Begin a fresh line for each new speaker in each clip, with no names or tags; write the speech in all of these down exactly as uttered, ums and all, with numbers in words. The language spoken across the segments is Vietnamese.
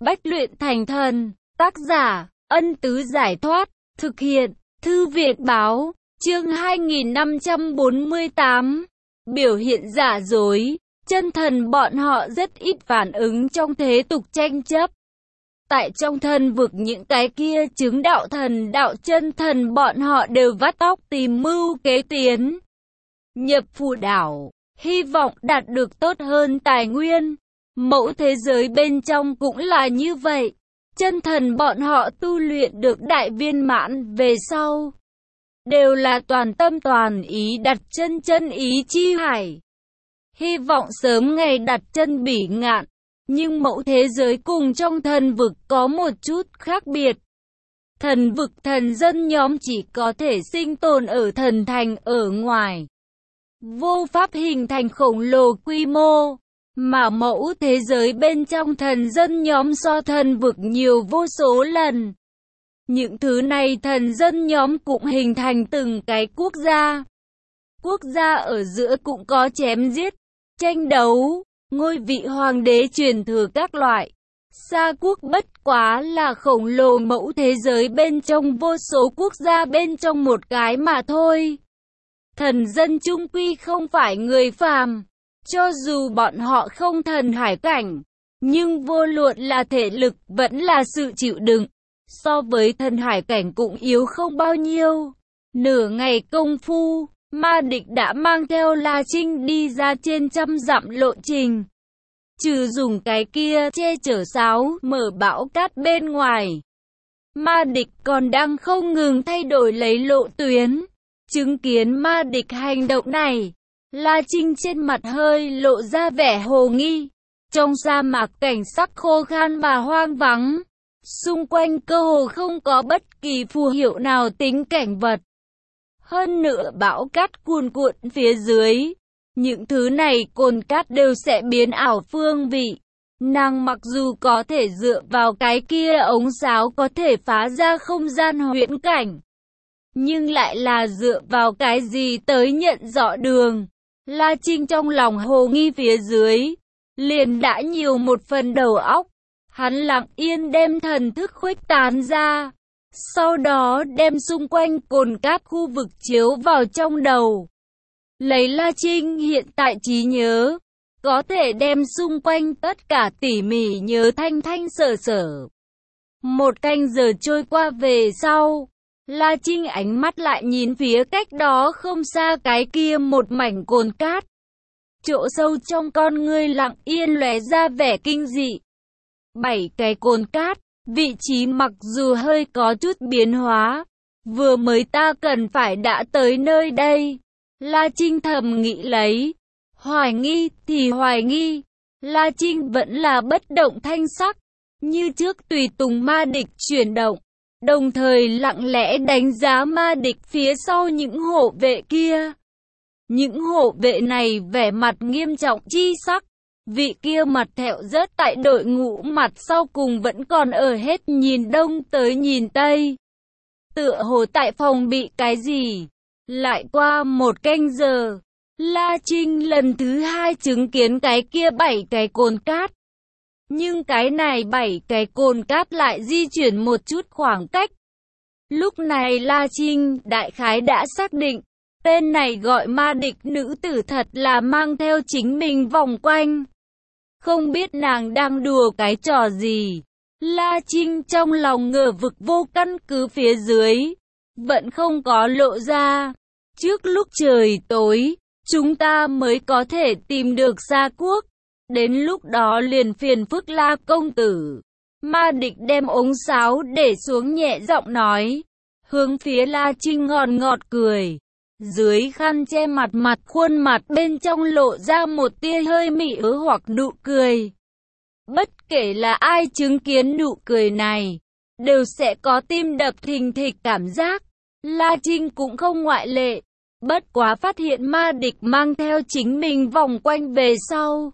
Bách luyện thành thần. Tác giả, Ân Tứ Giải Thoát. Thực hiện, Thư Việt Báo. Chương hai nghìn năm trăm bốn mươi tám. Biểu hiện giả dối. Chân thần bọn họ rất ít phản ứng trong thế tục tranh chấp. Tại trong thần vực những cái kia chứng đạo thần đạo chân thần bọn họ đều vắt óc tìm mưu kế tiến. Nhập phù đảo, hy vọng đạt được tốt hơn tài nguyên. Mẫu thế giới bên trong cũng là như vậy. Chân thần bọn họ tu luyện được đại viên mãn về sau. Đều là toàn tâm toàn ý đặt chân chân ý chi hải. Hy vọng sớm ngày đặt chân bỉ ngạn. Nhưng mẫu thế giới cùng trong thần vực có một chút khác biệt. Thần vực thần dân nhóm chỉ có thể sinh tồn ở thần thành ở ngoài. Vô pháp hình thành khổng lồ quy mô. Mà mẫu thế giới bên trong thần dân nhóm so thần vực nhiều vô số lần. Những thứ này thần dân nhóm cũng hình thành từng cái quốc gia. Quốc gia ở giữa cũng có chém giết, tranh đấu, ngôi vị hoàng đế truyền thừa các loại. Sa quốc bất quá là khổng lồ mẫu thế giới bên trong vô số quốc gia bên trong một cái mà thôi. Thần dân chung quy không phải người phàm. Cho dù bọn họ không thần hải cảnh, nhưng vô luận là thể lực vẫn là sự chịu đựng. So với thần hải cảnh cũng yếu không bao nhiêu. Nửa ngày công phu, ma địch đã mang theo La Trinh đi ra trên trăm dặm lộ trình. Trừ dùng cái kia che chở sáo mở bão cát bên ngoài. Ma địch còn đang không ngừng thay đổi lấy lộ tuyến. Chứng kiến ma địch hành động này, La Trinh trên mặt hơi lộ ra vẻ hồ nghi. Trong sa mạc cảnh sắc khô khan và hoang vắng. Xung quanh cơ hồ không có bất kỳ phù hiệu nào tính cảnh vật. Hơn nữa bão cát cuồn cuộn phía dưới. Những thứ này cồn cát đều sẽ biến ảo phương vị. Nàng mặc dù có thể dựa vào cái kia ống sáo có thể phá ra không gian huyễn cảnh. Nhưng lại là dựa vào cái gì tới nhận rõ đường. La Trinh trong lòng hồ nghi phía dưới. Liền đã nhiều một phần đầu óc. Hắn lặng yên đem thần thức khuếch tán ra. Sau đó đem xung quanh cồn cát khu vực chiếu vào trong đầu. Lấy La Trinh hiện tại trí nhớ. Có thể đem xung quanh tất cả tỉ mỉ nhớ thanh thanh sở sở. Một canh giờ trôi qua về sau. La Trinh ánh mắt lại nhìn phía cách đó không xa cái kia một mảnh cồn cát. Chỗ sâu trong con ngươi lặng yên lóe ra vẻ kinh dị. Bảy cái cồn cát, vị trí mặc dù hơi có chút biến hóa. Vừa mới ta cần phải đã tới nơi đây. La Trinh thầm nghĩ lấy. Hoài nghi thì hoài nghi. La Trinh vẫn là bất động thanh sắc. Như trước tùy tùng ma địch chuyển động. Đồng thời lặng lẽ đánh giá ma địch phía sau những hộ vệ kia. Những hộ vệ này vẻ mặt nghiêm trọng chi sắc. Vị kia mặt thẹo rớt tại đội ngũ mặt sau cùng vẫn còn ở hết nhìn đông tới nhìn tây. Tựa hồ tại phòng bị cái gì. Lại qua một canh giờ. La Trinh lần thứ hai chứng kiến cái kia bảy cái cồn cát. Nhưng cái này bảy cái cồn cát lại di chuyển một chút khoảng cách. Lúc này La Trinh đại khái đã xác định. Tên này gọi ma địch nữ tử thật là mang theo chính mình vòng quanh. Không biết nàng đang đùa cái trò gì. La Trinh trong lòng ngờ vực vô căn cứ phía dưới. Vẫn không có lộ ra. Trước lúc trời tối, chúng ta mới có thể tìm được Sa quốc. Đến lúc đó liền phiền phức La công tử. Ma địch đem ống sáo để xuống nhẹ giọng nói. Hướng phía La Trinh ngọt ngọt cười. Dưới khăn che mặt mặt khuôn mặt bên trong lộ ra một tia hơi mị ứ hoặc nụ cười. Bất kể là ai chứng kiến nụ cười này, đều sẽ có tim đập thình thịch cảm giác. La Trinh cũng không ngoại lệ. Bất quá phát hiện ma địch mang theo chính mình vòng quanh về sau.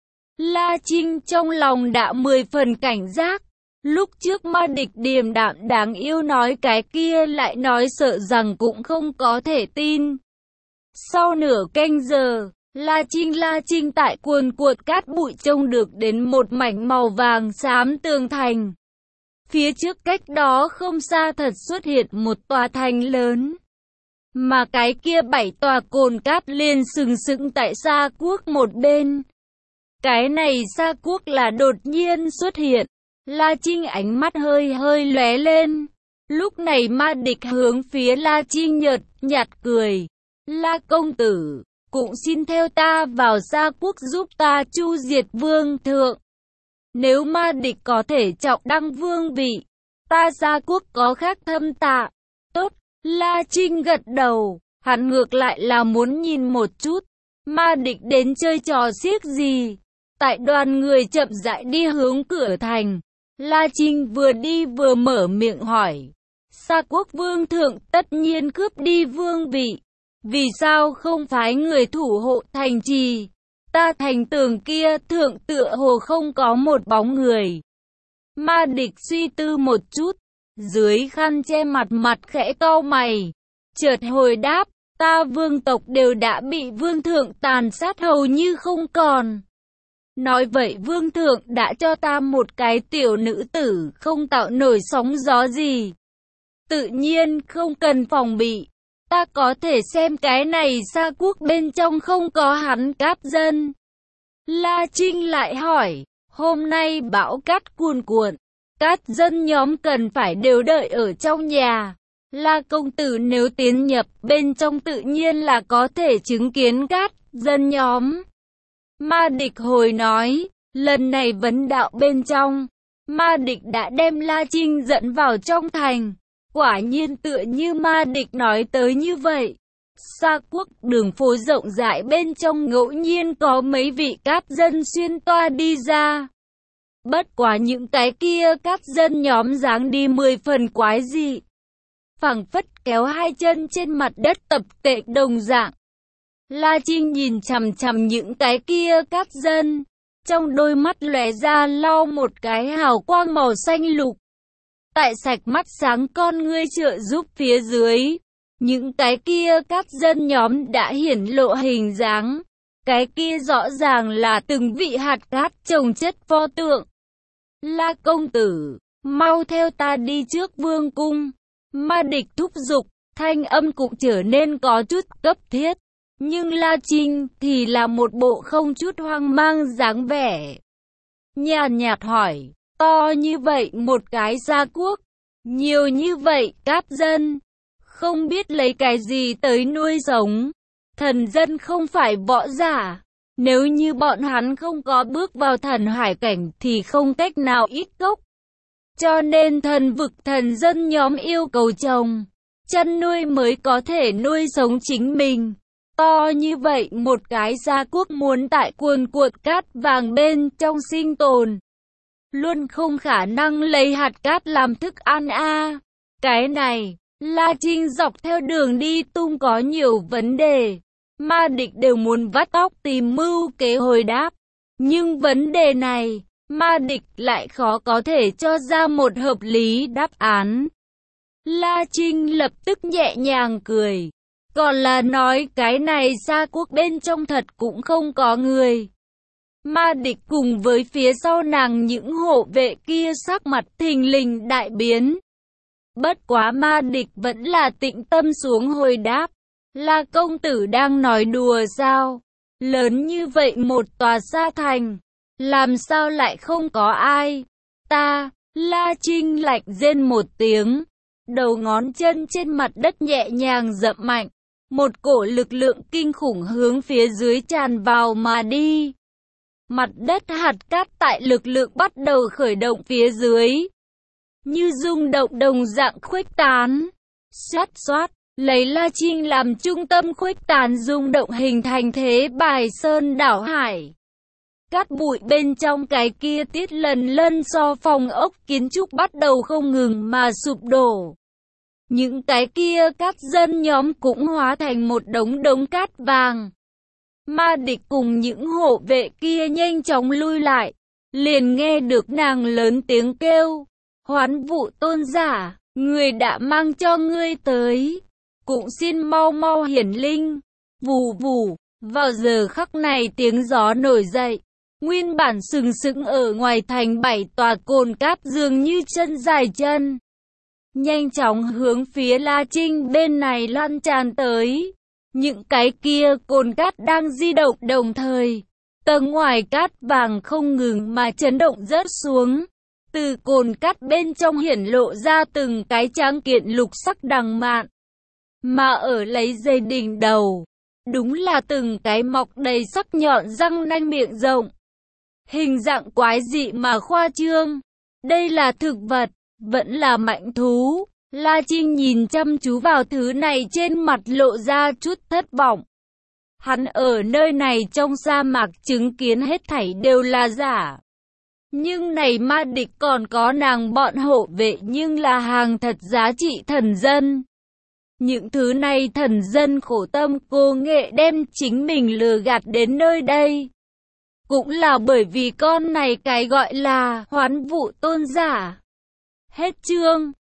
La Trinh trong lòng đã mười phần cảnh giác. Lúc trước ma địch điềm đạm đáng yêu nói cái kia lại nói sợ rằng cũng không có thể tin. Sau nửa canh giờ, La Trinh La Trinh tại cuồn cuộn cát bụi trông được đến một mảnh màu vàng xám tường thành. Phía trước cách đó không xa thật xuất hiện một tòa thành lớn. Mà cái kia bảy tòa cồn cát liền sừng sững tại Sa Quốc một bên. Cái này Sa Quốc là đột nhiên xuất hiện. La Trinh ánh mắt hơi hơi lóe lên. Lúc này Ma Địch hướng phía La Trinh nhợt nhạt cười. La công tử, cũng xin theo ta vào Sa Quốc giúp ta chu diệt vương thượng. Nếu Ma Địch có thể trọng đăng vương vị, ta Sa Quốc có khác thâm tạ. Tốt, La Trinh gật đầu, hắn ngược lại là muốn nhìn một chút, Ma Địch đến chơi trò xiếc gì. Tại đoàn người chậm rãi đi hướng cửa thành, La Trinh vừa đi vừa mở miệng hỏi. Sa Quốc vương thượng tất nhiên cướp đi vương vị, vì sao không phái người thủ hộ thành trì? Ta thành tường kia thượng tựa hồ không có một bóng người. Ma Địch suy tư một chút, dưới khăn che mặt mặt khẽ cau mày, chợt hồi đáp, ta vương tộc đều đã bị vương thượng tàn sát hầu như không còn. Nói vậy vương thượng đã cho ta một cái tiểu nữ tử không tạo nổi sóng gió gì. Tự nhiên không cần phòng bị. Ta có thể xem cái này Sa Quốc bên trong không có hắn cáp dân. La Trinh lại hỏi, hôm nay bão cát cuồn cuộn, cát dân nhóm cần phải đều đợi ở trong nhà. La công tử nếu tiến nhập bên trong tự nhiên là có thể chứng kiến cát dân nhóm. Ma Địch hồi nói, lần này vấn đạo bên trong, Ma Địch đã đem La Trinh dẫn vào trong thành. Quả nhiên tựa như Ma Địch nói tới như vậy. Sa Quốc đường phố rộng rãi bên trong ngẫu nhiên có mấy vị cát dân xuyên toa đi ra. Bất quá những cái kia cát dân nhóm dáng đi mười phần quái dị. Phẳng phất kéo hai chân trên mặt đất tập tệ đồng dạng. La Trinh nhìn chằm chằm những cái kia cát dân, trong đôi mắt lóe ra lau một cái hào quang màu xanh lục. Tại sạch mắt sáng con ngươi trợ giúp phía dưới, những cái kia cát dân nhóm đã hiển lộ hình dáng. Cái kia rõ ràng là từng vị hạt cát chồng chất pho tượng. La công tử, mau theo ta đi trước vương cung. Ma Địch thúc giục, thanh âm cũng trở nên có chút cấp thiết. Nhưng La Trinh thì là một bộ không chút hoang mang dáng vẻ. Nhàn nhạt hỏi, to như vậy một cái Sa Quốc, nhiều như vậy cát dân, không biết lấy cái gì tới nuôi sống. Thần dân không phải võ giả, nếu như bọn hắn không có bước vào thần hải cảnh thì không cách nào ít gốc. Cho nên thần vực thần dân nhóm yêu cầu trồng, chăn nuôi mới có thể nuôi sống chính mình. To như vậy một cái Sa Quốc muốn tại cuồn cuộn cát vàng bên trong sinh tồn, luôn không khả năng lấy hạt cát làm thức ăn a. À. Cái này, La Trinh dọc theo đường đi tung có nhiều vấn đề. Ma Địch đều muốn vắt óc tìm mưu kế hồi đáp. Nhưng vấn đề này, Ma Địch lại khó có thể cho ra một hợp lý đáp án. La Trinh lập tức nhẹ nhàng cười. Còn là nói cái này Sa Quốc bên trong thật cũng không có người. Ma Địch cùng với phía sau nàng những hộ vệ kia sắc mặt thình lình đại biến. Bất quá Ma Địch vẫn là tĩnh tâm xuống hồi đáp. Là công tử đang nói đùa sao? Lớn như vậy một tòa sa thành, làm sao lại không có ai? Ta, La Trinh lạnh rên một tiếng, đầu ngón chân trên mặt đất nhẹ nhàng dậm mạnh. Một cổ lực lượng kinh khủng hướng phía dưới tràn vào mà đi. Mặt đất hạt cát tại lực lượng bắt đầu khởi động phía dưới, như rung động đồng dạng khuếch tán. Xoát xoát, lấy La Trinh làm trung tâm khuếch tán rung động hình thành thế bài sơn đảo hải. Cát bụi bên trong cái kia tiết lần lân do phòng ốc kiến trúc bắt đầu không ngừng mà sụp đổ. Những cái kia cát dân nhóm cũng hóa thành một đống đống cát vàng. Ma Địch cùng những hộ vệ kia nhanh chóng lui lại, liền nghe được nàng lớn tiếng kêu, Hoán Vũ tôn giả, người đã mang cho ngươi tới, cũng xin mau mau hiển linh. Vù vù, Vào giờ khắc này tiếng gió nổi dậy. Nguyên bản sừng sững ở ngoài thành bảy tòa cồn cát dường như chân dài chân. Nhanh chóng hướng phía La Trinh bên này lan tràn tới. Những cái kia cồn cát đang di động đồng thời. Tầng ngoài cát vàng không ngừng mà chấn động rớt xuống. Từ cồn cát bên trong hiển lộ ra từng cái tráng kiện lục sắc đằng mạn. Mà ở lấy dây đỉnh đầu. Đúng là từng cái mọc đầy sắc nhọn răng nanh miệng rộng. Hình dạng quái dị mà khoa trương. Đây là thực vật, vẫn là mạnh thú. La Trinh nhìn chăm chú vào thứ này trên mặt lộ ra chút thất vọng. Hắn ở nơi này trong sa mạc chứng kiến hết thảy đều là giả. Nhưng này ma địch còn có nàng bọn hộ vệ nhưng là hàng thật giá trị thần dân. Những thứ này thần dân khổ tâm cô nghệ đem chính mình lừa gạt đến nơi đây. Cũng là bởi vì con này cái gọi là hoán vụ tôn giả. Hết chương.